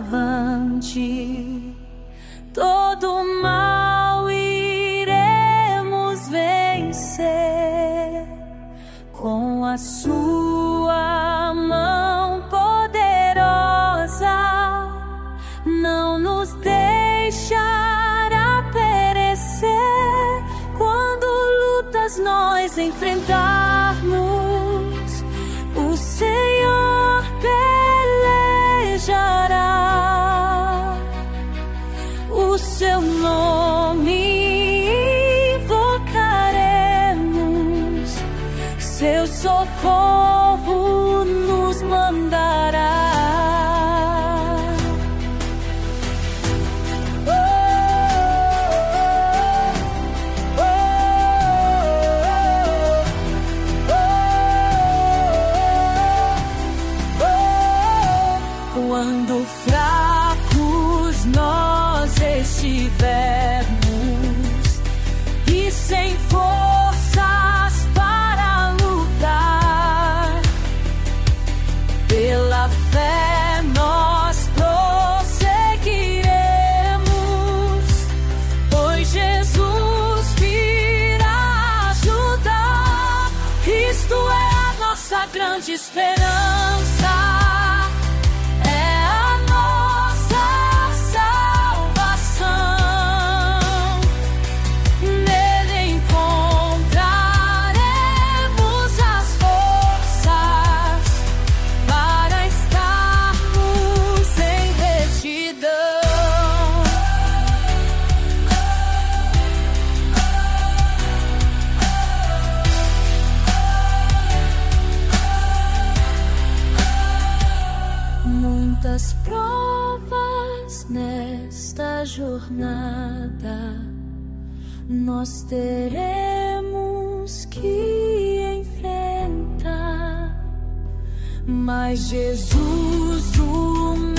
avante, todo mal iremos vencer com a sua mão poderosa. Não nos deixará perecer quando lutas nós enfrentarmos. O Senhor pelejará, o seu nome invocaremos, seu socorro nos mandará. Quando fracos nós estivermos e sem forças para lutar, pela fé nós prosseguiremos, pois Jesus virá ajudar. Cristo é a nossa grande esperança. Muitas provas nesta jornada nós teremos que enfrentar, mas Jesus, o